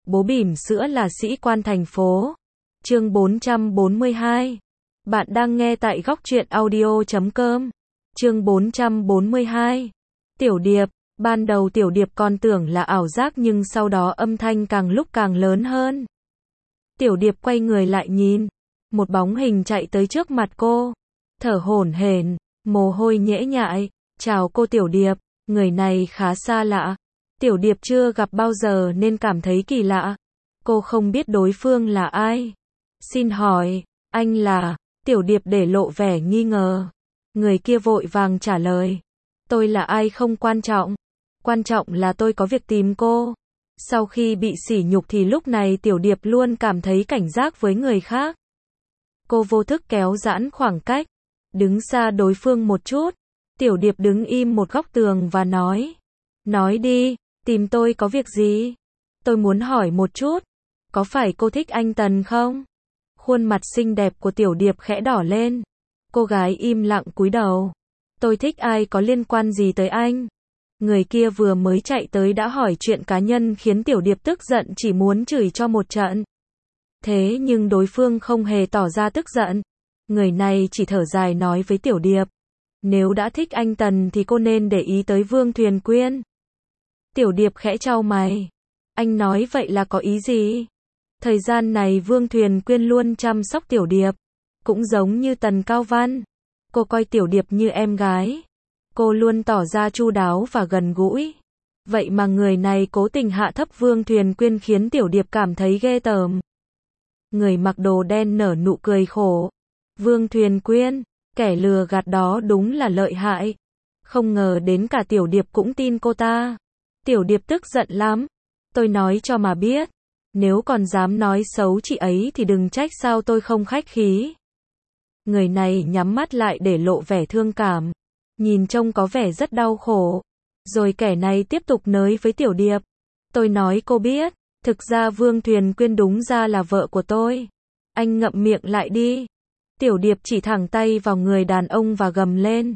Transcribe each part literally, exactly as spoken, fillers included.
Bố bỉm sữa là sĩ quan thành phố. Chương bốn trăm bốn mươi hai. Bạn đang nghe tại góc truyện audio chấm com. Chương bốn trăm bốn mươi hai. Tiểu Điệp. Ban đầu Tiểu Điệp còn tưởng là ảo giác, nhưng sau đó âm thanh càng lúc càng lớn hơn. Tiểu Điệp quay người lại nhìn, một bóng hình chạy tới trước mặt cô, thở hổn hển, mồ hôi nhễ nhại. Chào cô Tiểu Điệp. Người này khá xa lạ. Tiểu Điệp chưa gặp bao giờ nên cảm thấy kỳ lạ. Cô không biết đối phương là ai. Xin hỏi, anh là? Tiểu Điệp để lộ vẻ nghi ngờ. Người kia vội vàng trả lời. Tôi là ai không quan trọng. Quan trọng là tôi có việc tìm cô. Sau khi bị sỉ nhục thì lúc này Tiểu Điệp luôn cảm thấy cảnh giác với người khác. Cô vô thức kéo giãn khoảng cách, đứng xa đối phương một chút. Tiểu Điệp đứng im một góc tường và nói. Nói đi, tìm tôi có việc gì? Tôi muốn hỏi một chút, có phải cô thích anh Tần không? Khuôn mặt xinh đẹp của Tiểu Điệp khẽ đỏ lên. Cô gái im lặng cúi đầu. Tôi thích ai có liên quan gì tới anh? Người kia vừa mới chạy tới đã hỏi chuyện cá nhân khiến Tiểu Điệp tức giận, chỉ muốn chửi cho một trận. Thế nhưng đối phương không hề tỏ ra tức giận. Người này chỉ thở dài nói với Tiểu Điệp. Nếu đã thích anh Tần thì cô nên để ý tới Vương Thuyền Quyên. Tiểu Điệp khẽ chau mày. Anh nói vậy là có ý gì? Thời gian này Vương Thuyền Quyên luôn chăm sóc Tiểu Điệp. Cũng giống như Tần Cao Văn. Cô coi Tiểu Điệp như em gái. Cô luôn tỏ ra chu đáo và gần gũi. Vậy mà người này cố tình hạ thấp Vương Thuyền Quyên khiến Tiểu Điệp cảm thấy ghê tởm. Người mặc đồ đen nở nụ cười khổ. Vương Thuyền Quyên, kẻ lừa gạt đó đúng là lợi hại. Không ngờ đến cả Tiểu Điệp cũng tin cô ta. Tiểu Điệp tức giận lắm. Tôi nói cho mà biết. Nếu còn dám nói xấu chị ấy thì đừng trách sao tôi không khách khí. Người này nhắm mắt lại để lộ vẻ thương cảm. Nhìn trông có vẻ rất đau khổ. Rồi kẻ này tiếp tục nới với Tiểu Điệp. Tôi nói cô biết. Thực ra Vương Thuyền Quyên đúng ra là vợ của tôi. Anh ngậm miệng lại đi. Tiểu Điệp chỉ thẳng tay vào người đàn ông và gầm lên.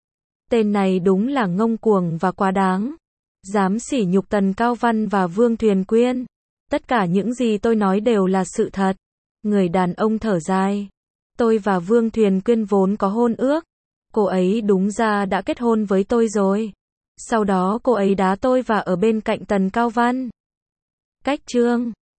Tên này đúng là ngông cuồng và quá đáng. Dám sỉ nhục Tần Cao Văn và Vương Thuyền Quyên. Tất cả những gì tôi nói đều là sự thật. Người đàn ông thở dài. Tôi và Vương Thuyền Quyên vốn có hôn ước. Cô ấy đúng ra đã kết hôn với tôi rồi. Sau đó cô ấy đá tôi và ở bên cạnh Tần Cao Văn. Cách chương